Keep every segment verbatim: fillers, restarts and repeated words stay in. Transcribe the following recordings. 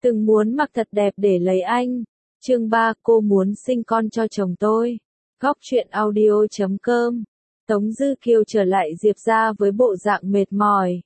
Từng muốn mặc thật đẹp để lấy anh. Chương ba, cô muốn sinh con cho chồng tôi. Góc truyện audio chấm com. Tống Dư Kiều trở lại Diệp ra với bộ dạng mệt mỏi.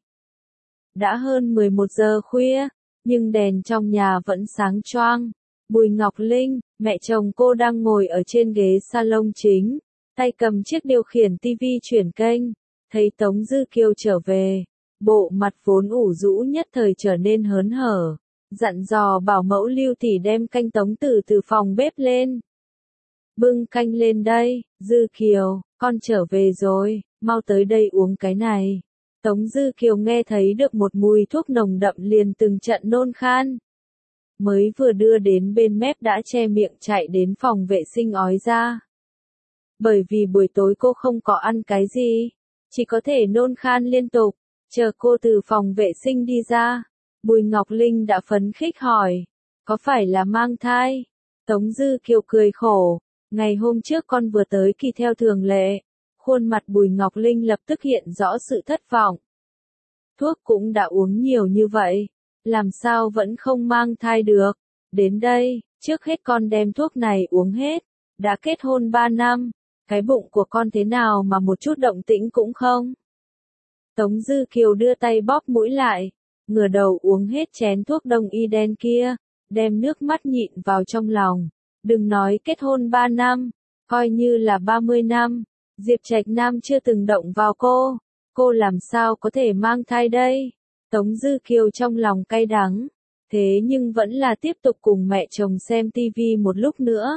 Đã hơn mười một giờ khuya, nhưng đèn trong nhà vẫn sáng choang. Bùi Ngọc Linh, mẹ chồng cô đang ngồi ở trên ghế salon chính, tay cầm chiếc điều khiển tivi chuyển kênh. Thấy Tống Dư Kiều trở về, bộ mặt vốn ủ rũ nhất thời trở nên hớn hở. Dặn dò bảo mẫu Lưu tỷ đem canh Tống Tử từ phòng bếp lên. Bưng canh lên đây, Dư Kiều, con trở về rồi, mau tới đây uống cái này. Tống Dư Kiều nghe thấy được một mùi thuốc nồng đậm liền từng trận nôn khan. Mới vừa đưa đến bên mép đã che miệng chạy đến phòng vệ sinh ói ra. Bởi vì buổi tối cô không có ăn cái gì, chỉ có thể nôn khan liên tục. Chờ cô từ phòng vệ sinh đi ra, Bùi Ngọc Linh đã phấn khích hỏi, có phải là mang thai? Tống Dư Kiều cười khổ, ngày hôm trước con vừa tới kỳ theo thường lệ. Khuôn mặt Bùi Ngọc Linh lập tức hiện rõ sự thất vọng. Thuốc cũng đã uống nhiều như vậy, làm sao vẫn không mang thai được? Đến đây, trước hết con đem thuốc này uống hết. Đã kết hôn ba năm, cái bụng của con thế nào mà một chút động tĩnh cũng không? Tống Dư Kiều đưa tay bóp mũi lại, ngửa đầu uống hết chén thuốc đông y đen kia, đem nước mắt nhịn vào trong lòng. Đừng nói kết hôn ba năm, coi như là ba mươi năm, Diệp Trạch Nam chưa từng động vào cô, cô làm sao có thể mang thai đây? Tống Dư Kiều trong lòng cay đắng, thế nhưng vẫn là tiếp tục cùng mẹ chồng xem tivi một lúc nữa.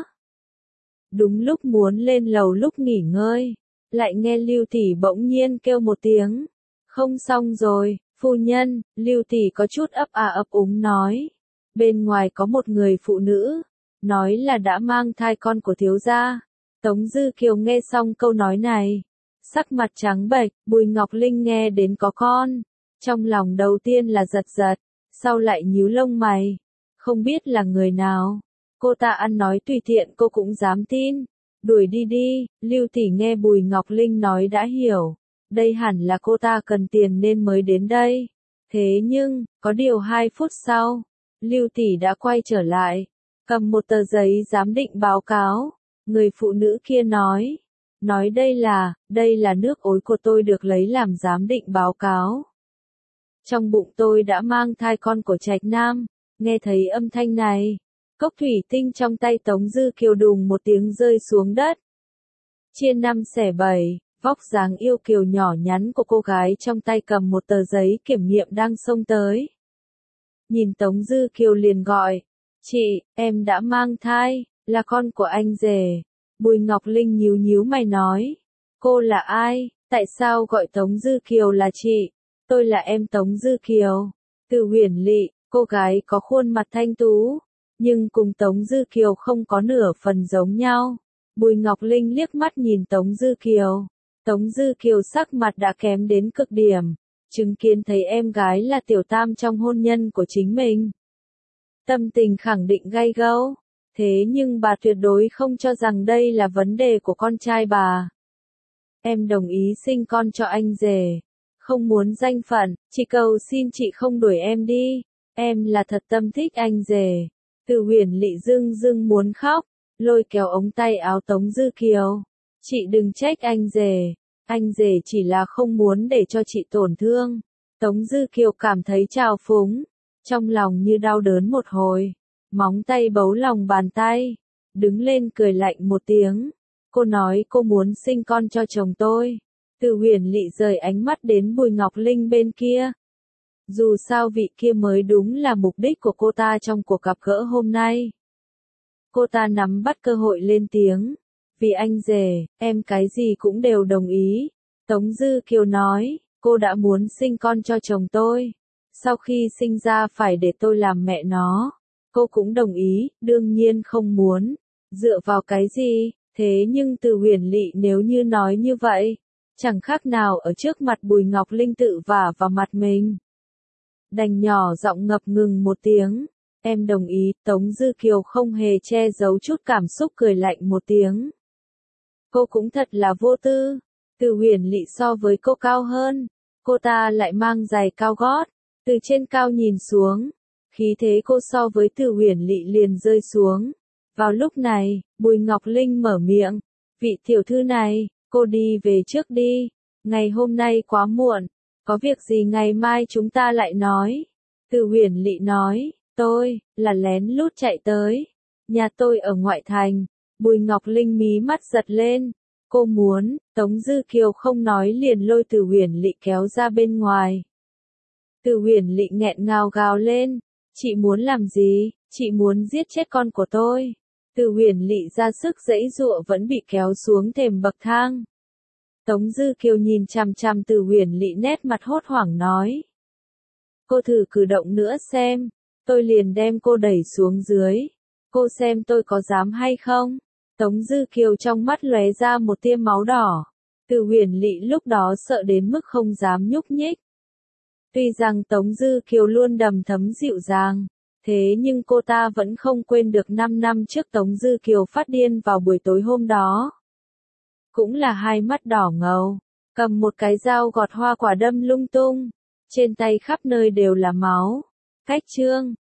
Đúng lúc muốn lên lầu lúc nghỉ ngơi, lại nghe Lưu tỷ bỗng nhiên kêu một tiếng. Không xong rồi, phu nhân, Lưu tỷ có chút ấp à ấp úng nói. Bên ngoài có một người phụ nữ, nói là đã mang thai con của thiếu gia. Tống Dư Kiều nghe xong câu nói này, sắc mặt trắng bệch. Bùi Ngọc Linh nghe đến có con, trong lòng đầu tiên là giật giật, sau lại nhíu lông mày, không biết là người nào. Cô ta ăn nói tùy tiện cô cũng dám tin, đuổi đi đi. Lưu tỷ nghe Bùi Ngọc Linh nói đã hiểu, đây hẳn là cô ta cần tiền nên mới đến đây. Thế nhưng, có điều hai phút sau, Lưu tỷ đã quay trở lại, cầm một tờ giấy giám định báo cáo. Người phụ nữ kia nói, nói đây là, đây là nước ối của tôi được lấy làm giám định báo cáo. Trong bụng tôi đã mang thai con của Trạch Nam. Nghe thấy âm thanh này, cốc thủy tinh trong tay Tống Dư Kiều đùng một tiếng rơi xuống đất. Chia năm xẻ bảy, vóc dáng yêu kiều nhỏ nhắn của cô gái trong tay cầm một tờ giấy kiểm nghiệm đang xông tới. Nhìn Tống Dư Kiều liền gọi, chị, em đã mang thai, là con của anh rể. Bùi Ngọc Linh nhíu nhíu mày nói, cô là ai, tại sao gọi Tống Dư Kiều là chị? Tôi là em Tống Dư Kiều. Từ Huyền Lị, cô gái có khuôn mặt thanh tú, nhưng cùng Tống Dư Kiều không có nửa phần giống nhau. Bùi Ngọc Linh liếc mắt nhìn Tống Dư Kiều. Tống Dư Kiều sắc mặt đã kém đến cực điểm, chứng kiến thấy em gái là tiểu tam trong hôn nhân của chính mình. Tâm tình khẳng định gay gẫu, thế nhưng bà tuyệt đối không cho rằng đây là vấn đề của con trai bà. Em đồng ý sinh con cho anh rể, không muốn danh phận, chỉ cầu xin chị không đuổi em đi, em là thật tâm thích anh rể. Từ Huyền Lị dưng dưng muốn khóc, lôi kéo ống tay áo Tống Dư Kiều. Chị đừng trách anh rể, anh rể chỉ là không muốn để cho chị tổn thương. Tống Dư Kiều cảm thấy trào phúng, trong lòng như đau đớn một hồi, móng tay bấu lòng bàn tay, đứng lên cười lạnh một tiếng. Cô nói cô muốn sinh con cho chồng tôi. Từ Huyền Lị rời ánh mắt đến Bùi Ngọc Linh bên kia. Dù sao vị kia mới đúng là mục đích của cô ta trong cuộc gặp gỡ hôm nay. Cô ta nắm bắt cơ hội lên tiếng. Vì anh rể, em cái gì cũng đều đồng ý. Tống Dư Kiều nói, cô đã muốn sinh con cho chồng tôi. Sau khi sinh ra phải để tôi làm mẹ nó. Cô cũng đồng ý, đương nhiên không muốn. Dựa vào cái gì? Thế nhưng Từ Huyền Lị nếu như nói như vậy, chẳng khác nào ở trước mặt Bùi Ngọc Linh tự vả vào mặt mình. Đành nhỏ giọng ngập ngừng một tiếng. Em đồng ý. Tống Dư Kiều không hề che giấu chút cảm xúc cười lạnh một tiếng. Cô cũng thật là vô tư. Từ Huyền Lị so với cô cao hơn, cô ta lại mang giày cao gót, từ trên cao nhìn xuống, Khí thế cô so với Từ Huyền Lị liền rơi xuống. Vào lúc này, Bùi Ngọc Linh mở miệng. Vị tiểu thư này, cô đi về trước đi. Ngày hôm nay quá muộn. Có việc gì ngày mai chúng ta lại nói. Từ Huyền Lị nói, tôi, là lén lút chạy tới. Nhà tôi ở ngoại thành. Bùi Ngọc Linh mí mắt giật lên. Cô muốn, Tống Dư Kiều không nói liền lôi Từ Huyền Lị kéo ra bên ngoài. Từ Huyền Lị nghẹn ngào gào lên. Chị muốn làm gì? Chị muốn giết chết con của tôi. Từ Huyền Lị ra sức giãy giụa vẫn bị kéo xuống thềm bậc thang. Tống Dư Kiều nhìn chằm chằm Từ Huyền Lị nét mặt hốt hoảng nói. Cô thử cử động nữa xem. Tôi liền đem cô đẩy xuống dưới. Cô xem tôi có dám hay không? Tống Dư Kiều trong mắt lóe ra một tia máu đỏ. Từ Huyền Lị lúc đó sợ đến mức không dám nhúc nhích. Tuy rằng Tống Dư Kiều luôn đầm thấm dịu dàng, thế nhưng cô ta vẫn không quên được năm năm trước Tống Dư Kiều phát điên vào buổi tối hôm đó. Cũng là hai mắt đỏ ngầu, cầm một cái dao gọt hoa quả đâm lung tung, trên tay khắp nơi đều là máu. Cách chương